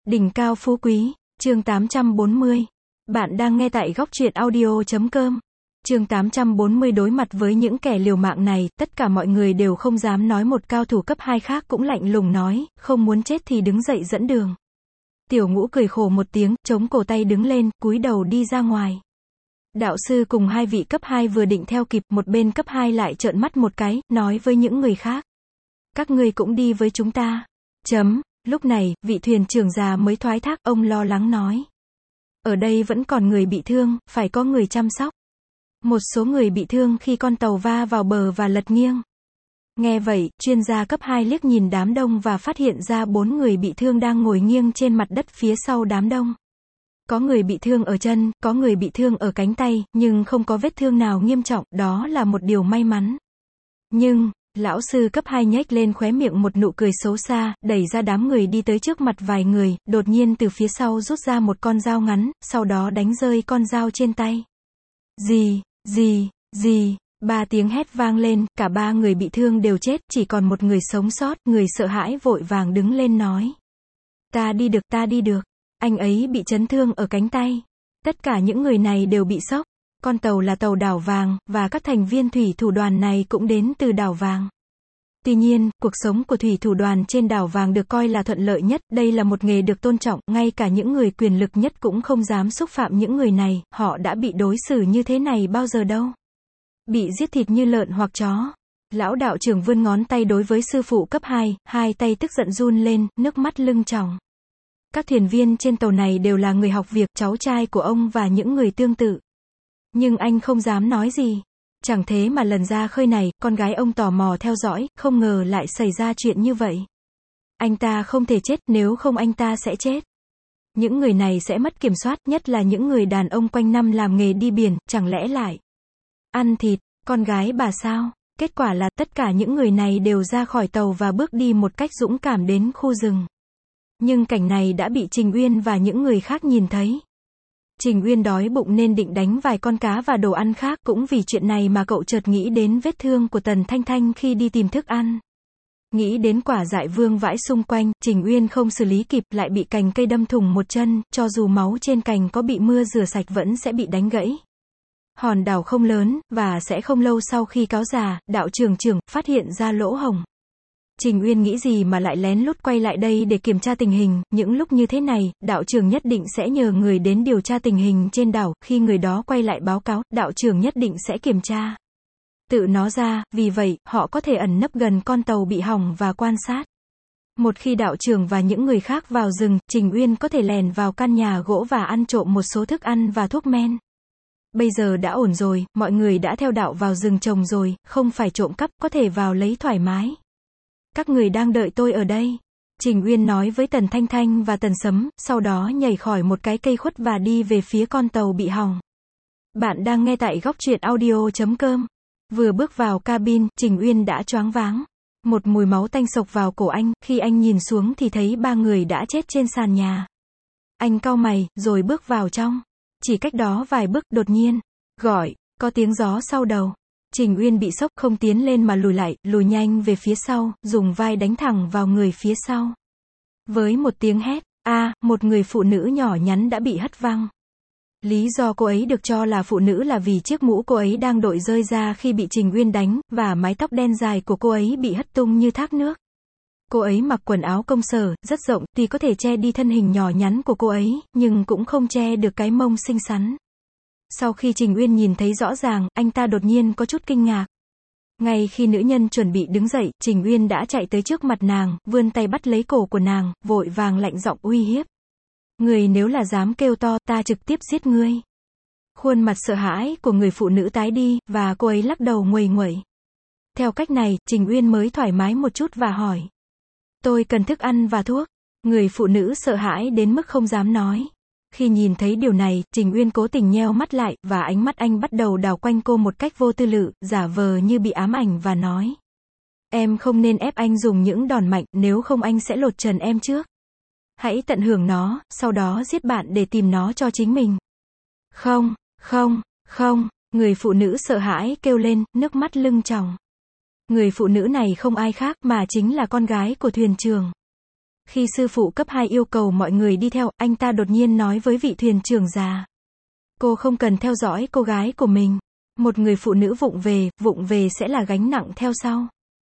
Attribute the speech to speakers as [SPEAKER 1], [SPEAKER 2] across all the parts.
[SPEAKER 1] Đỉnh cao phú quý, chương 840. Bạn đang nghe tại góc truyện audio.com. Chương 840. Đối mặt với những kẻ liều mạng này, tất cả mọi người đều không dám nói. Một cao thủ cấp 2 khác cũng lạnh lùng nói, không muốn chết thì đứng dậy dẫn đường. Tiểu Ngũ cười khổ một tiếng, chống cổ tay đứng lên, cúi đầu đi ra ngoài. Đạo sư cùng hai vị cấp 2 vừa định theo kịp, một bên cấp 2 lại trợn mắt một cái, nói với những người khác. Các ngươi cũng đi với chúng ta. Lúc này, vị thuyền trưởng già mới thoái thác, ông lo lắng nói. Ở đây vẫn còn người bị thương, phải có người chăm sóc. Một số người bị thương khi con tàu va vào bờ và lật nghiêng. Nghe vậy, chuyên gia cấp 2 liếc nhìn đám đông và phát hiện ra 4 người bị thương đang ngồi nghiêng trên mặt đất phía sau đám đông. Có người bị thương ở chân, có người bị thương ở cánh tay, nhưng không có vết thương nào nghiêm trọng, đó là một điều may mắn. Nhưng, lão sư cấp 2 nhếch lên khóe miệng một nụ cười xấu xa, đẩy ra đám người đi tới trước mặt vài người, đột nhiên từ phía sau rút ra một con dao ngắn, sau đó đánh rơi con dao trên tay. Gì, 3 tiếng hét vang lên, cả 3 người bị thương đều chết, chỉ còn một người sống sót, người sợ hãi vội vàng đứng lên nói. Ta đi được. Anh ấy bị chấn thương ở cánh tay. Tất cả những người này đều bị sốc. Con tàu là tàu Đảo Vàng, và các thành viên thủy thủ đoàn này cũng đến từ Đảo Vàng. Tuy nhiên, cuộc sống của thủy thủ đoàn trên Đảo Vàng được coi là thuận lợi nhất, đây là một nghề được tôn trọng, ngay cả những người quyền lực nhất cũng không dám xúc phạm những người này, họ đã bị đối xử như thế này bao giờ đâu. Bị giết thịt như lợn hoặc chó. Lão đạo trưởng vươn ngón tay đối với sư phụ cấp 2, hai tay tức giận run lên, nước mắt lưng tròng. Các thuyền viên trên tàu này đều là người học việc, cháu trai của ông và những người tương tự. Nhưng anh không dám nói gì. Chẳng thế mà lần ra khơi này, con gái ông tò mò theo dõi, không ngờ lại xảy ra chuyện như vậy. Anh ta không thể chết, nếu không anh ta sẽ chết. Những người này sẽ mất kiểm soát, nhất là những người đàn ông quanh năm làm nghề đi biển, chẳng lẽ lại ăn thịt, con gái bà sao? Kết quả là, tất cả những người này đều ra khỏi tàu và bước đi một cách dũng cảm đến khu rừng. Nhưng cảnh này đã bị Trình Uyên và những người khác nhìn thấy. Trình Uyên đói bụng nên định đánh vài con cá và đồ ăn khác, cũng vì chuyện này mà cậu chợt nghĩ đến vết thương của Tần Thanh Thanh khi đi tìm thức ăn. Nghĩ đến quả dại vương vãi xung quanh, Trình Uyên không xử lý kịp, lại bị cành cây đâm thủng một chân, cho dù máu trên cành có bị mưa rửa sạch vẫn sẽ bị đánh gãy. Hòn đảo không lớn, và sẽ không lâu sau khi cáo già, đạo trưởng phát hiện ra lỗ hổng. Trình Uyên nghĩ gì mà lại lén lút quay lại đây để kiểm tra tình hình, những lúc như thế này, đạo trưởng nhất định sẽ nhờ người đến điều tra tình hình trên đảo, khi người đó quay lại báo cáo, đạo trưởng nhất định sẽ kiểm tra tự nó ra, vì vậy, họ có thể ẩn nấp gần con tàu bị hỏng và quan sát. Một khi đạo trưởng và những người khác vào rừng, Trình Uyên có thể lèn vào căn nhà gỗ và ăn trộm một số thức ăn và thuốc men. Bây giờ đã ổn rồi, mọi người đã theo đạo vào rừng trồng rồi, không phải trộm cắp, có thể vào lấy thoải mái. Các người đang đợi tôi ở đây. Trình Uyên nói với Tần Thanh Thanh và Tần Sấm, sau đó nhảy khỏi một cái cây khuất và đi về phía con tàu bị hỏng. Bạn đang nghe tại góc truyện audio.com. Vừa bước vào cabin, Trình Uyên đã choáng váng. Một mùi máu tanh xộc vào cổ anh, khi anh nhìn xuống thì thấy 3 người đã chết trên sàn nhà. Anh cau mày, rồi bước vào trong. Chỉ cách đó vài bước, đột nhiên, có tiếng gió sau đầu. Trình Uyên bị sốc, không tiến lên mà lùi lại, lùi nhanh về phía sau, dùng vai đánh thẳng vào người phía sau. Với một tiếng hét, một người phụ nữ nhỏ nhắn đã bị hất văng. Lý do cô ấy được cho là phụ nữ là vì chiếc mũ cô ấy đang đội rơi ra khi bị Trình Uyên đánh, và mái tóc đen dài của cô ấy bị hất tung như thác nước. Cô ấy mặc quần áo công sở, rất rộng, tuy có thể che đi thân hình nhỏ nhắn của cô ấy, nhưng cũng không che được cái mông xinh xắn. Sau khi Trình Uyên nhìn thấy rõ ràng, anh ta đột nhiên có chút kinh ngạc. Ngay khi nữ nhân chuẩn bị đứng dậy, Trình Uyên đã chạy tới trước mặt nàng, vươn tay bắt lấy cổ của nàng, vội vàng lạnh giọng uy hiếp. Người nếu là dám kêu to, ta trực tiếp giết ngươi. Khuôn mặt sợ hãi của người phụ nữ tái đi, và cô ấy lắc đầu nguầy nguẩy. Theo cách này, Trình Uyên mới thoải mái một chút và hỏi. Tôi cần thức ăn và thuốc. Người phụ nữ sợ hãi đến mức không dám nói. Khi nhìn thấy điều này, Trình Uyên cố tình nheo mắt lại, và ánh mắt anh bắt đầu đảo quanh cô một cách vô tư lự, giả vờ như bị ám ảnh và nói. Em không nên ép anh dùng những đòn mạnh, nếu không anh sẽ lột trần em trước. Hãy tận hưởng nó, sau đó giết bạn để tìm nó cho chính mình. Không, người phụ nữ sợ hãi kêu lên, nước mắt lưng tròng. Người phụ nữ này không ai khác mà chính là con gái của thuyền trưởng. Khi sư phụ cấp 2 yêu cầu mọi người đi theo, anh ta đột nhiên nói với vị thuyền trưởng già. Cô không cần theo dõi cô gái của mình. Một người phụ nữ vụng về sẽ là gánh nặng theo sau.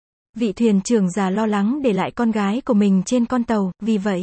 [SPEAKER 1] Vị thuyền trưởng già lo lắng để lại con gái của mình trên con tàu, vì vậy.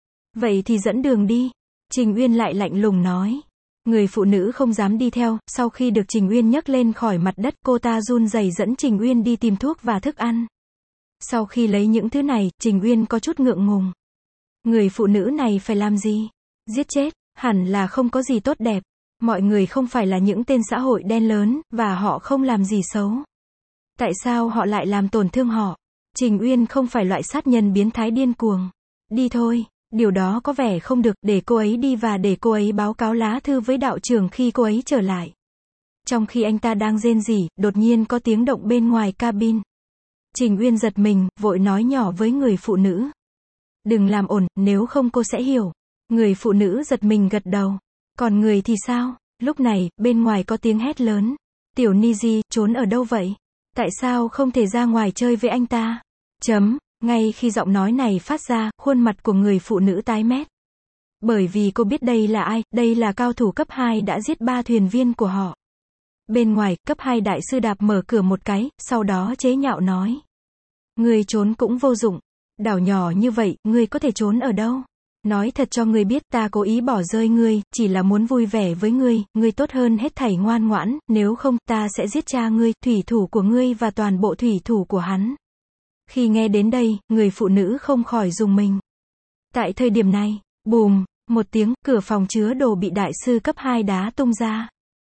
[SPEAKER 1] Vậy thì dẫn đường đi. Trình Uyên lại lạnh lùng nói. Người phụ nữ không dám đi theo, sau khi được Trình Uyên nhấc lên khỏi mặt đất, cô ta run rẩy dẫn Trình Uyên đi tìm thuốc và thức ăn. Sau khi lấy những thứ này, Trình Uyên có chút ngượng ngùng. Người phụ nữ này phải làm gì? Giết chết, hẳn là không có gì tốt đẹp. Mọi người không phải là những tên xã hội đen lớn, và họ không làm gì xấu. Tại sao họ lại làm tổn thương họ? Trình Uyên không phải loại sát nhân biến thái điên cuồng. Đi thôi, điều đó có vẻ không được, để cô ấy đi và để cô ấy báo cáo lá thư với đạo trưởng khi cô ấy trở lại. Trong khi anh ta đang rên rỉ, đột nhiên có tiếng động bên ngoài cabin. Trình Uyên giật mình, vội nói nhỏ với người phụ nữ. Đừng làm ồn, nếu không cô sẽ hiểu. Người phụ nữ giật mình gật đầu. Còn người thì sao? Lúc này, bên ngoài có tiếng hét lớn. Tiểu Niji, trốn ở đâu vậy? Tại sao không thể ra ngoài chơi với anh ta? Ngay khi giọng nói này phát ra, khuôn mặt của người phụ nữ tái mét. Bởi vì cô biết đây là ai, đây là cao thủ cấp 2 đã giết 3 thuyền viên của họ. Bên ngoài, cấp 2 đại sư đạp mở cửa một cái, sau đó chế nhạo nói. Ngươi trốn cũng vô dụng. Đảo nhỏ như vậy, ngươi có thể trốn ở đâu? Nói thật cho ngươi biết, ta cố ý bỏ rơi ngươi, chỉ là muốn vui vẻ với ngươi tốt hơn hết thảy ngoan ngoãn, nếu không, ta sẽ giết cha ngươi, thủy thủ của ngươi và toàn bộ thủy thủ của hắn. Khi nghe đến đây, người phụ nữ không khỏi rùng mình. Tại thời điểm này, bùm, một tiếng, cửa phòng chứa đồ bị đại sư cấp 2 đá tung ra.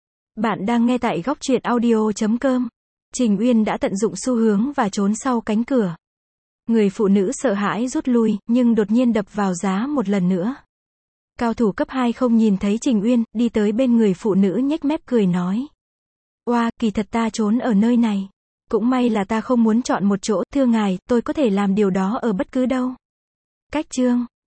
[SPEAKER 1] Bạn đang nghe tại góc truyện audio.com. Trình Uyên đã tận dụng xu hướng và trốn sau cánh cửa. Người phụ nữ sợ hãi rút lui, nhưng đột nhiên đập vào giá một lần nữa. Cao thủ cấp 2 không nhìn thấy Trình Uyên, đi tới bên người phụ nữ nhếch mép cười nói. Oa, kỳ thật ta trốn ở nơi này. Cũng may là ta không muốn chọn một chỗ, thưa ngài, tôi có thể làm điều đó ở bất cứ đâu. Cách chương